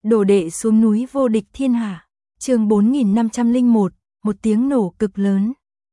Đồ đệ xuống núi vô địch thiên hạ. Chương 4501, một tiếng nổ cực lớn.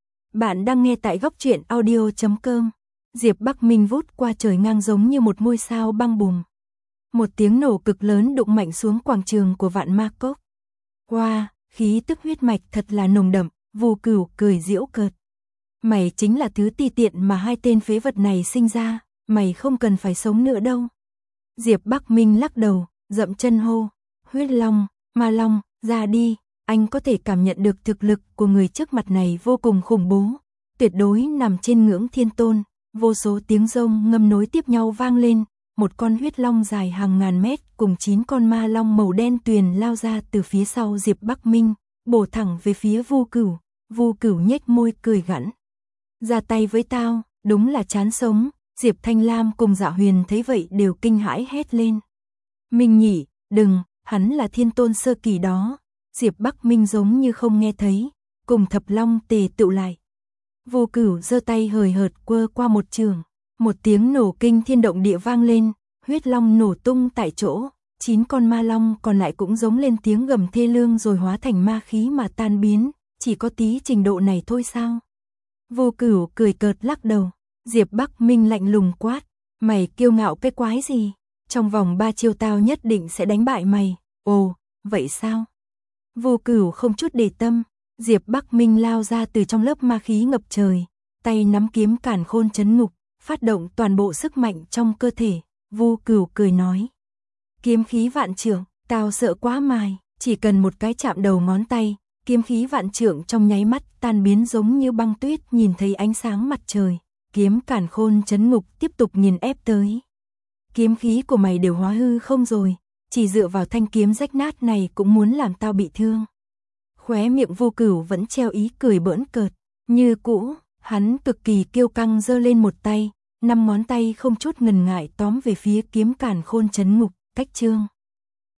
Bạn đang nghe tại góc truyện audio.com. Diệp Bắc Minh vút qua trời ngang giống như một ngôi sao băng bùng. Một tiếng nổ cực lớn đụng mạnh xuống quảng trường của Vạn Ma Cốc. Wow, khí tức huyết mạch thật là nồng đậm. Vu Cửu cười giễu cợt. Mày chính là thứ ti tiện mà hai tên phế vật này sinh ra, mày không cần phải sống nữa đâu. Diệp Bắc Minh lắc đầu, dậm chân hô, huyết long, ma long, ra đi, anh có thể cảm nhận được thực lực của người trước mặt này vô cùng khủng bố, tuyệt đối nằm trên ngưỡng thiên tôn. Vô số tiếng rông ngâm nối tiếp nhau vang lên, một con huyết long dài hàng ngàn mét cùng 9 con ma long màu đen tuyền lao ra từ phía sau Diệp Bắc Minh, bổ thẳng về phía Vu Cửu. Vu Cửu nhếch môi cười gằn. Ra tay với tao, đúng là chán sống. Diệp Thanh Lam cùng Dạ Huyền thấy vậy đều kinh hãi hét lên. Minh nhỉ, đừng, hắn là thiên tôn sơ kỳ đó. Diệp Bắc Minh giống như không nghe thấy, cùng thập long tề tựu lại. Vu Cửu giơ tay hời hợt quơ qua một trường, một tiếng nổ kinh thiên động địa vang lên, huyết long nổ tung tại chỗ, 9 con ma long còn lại cũng giống lên tiếng gầm thê lương rồi hóa thành ma khí mà tan biến, chỉ có tí trình độ này thôi sao? Vu Cửu cười cợt lắc đầu. Diệp Bắc Minh lạnh lùng quát, mày kiêu ngạo cái quái gì? Trong vòng 3 chiêu tao nhất định sẽ đánh bại mày. Ồ, vậy sao? Vu Cửu không chút để tâm, Diệp Bắc Minh lao ra từ trong lớp ma khí ngập trời, tay nắm kiếm càn khôn chấn ngục, phát động toàn bộ sức mạnh trong cơ thể. Vu Cửu cười nói, kiếm khí vạn trượng, tao sợ quá mài, chỉ cần một cái chạm đầu ngón tay, kiếm khí vạn trượng trong nháy mắt tan biến giống như băng tuyết nhìn thấy ánh sáng mặt trời. Kiếm càn khôn chấn ngục tiếp tục nghiền ép tới. Kiếm khí của mày đều hóa hư không rồi, chỉ dựa vào thanh kiếm rách nát này cũng muốn làm tao bị thương. Khóe miệng Vu Cửu vẫn treo ý cười bỡn cợt, như cũ, hắn cực kỳ kiêu căng giơ lên một tay, 5 ngón tay không chút ngần ngại tóm về phía kiếm càn khôn chấn ngục, cách chương.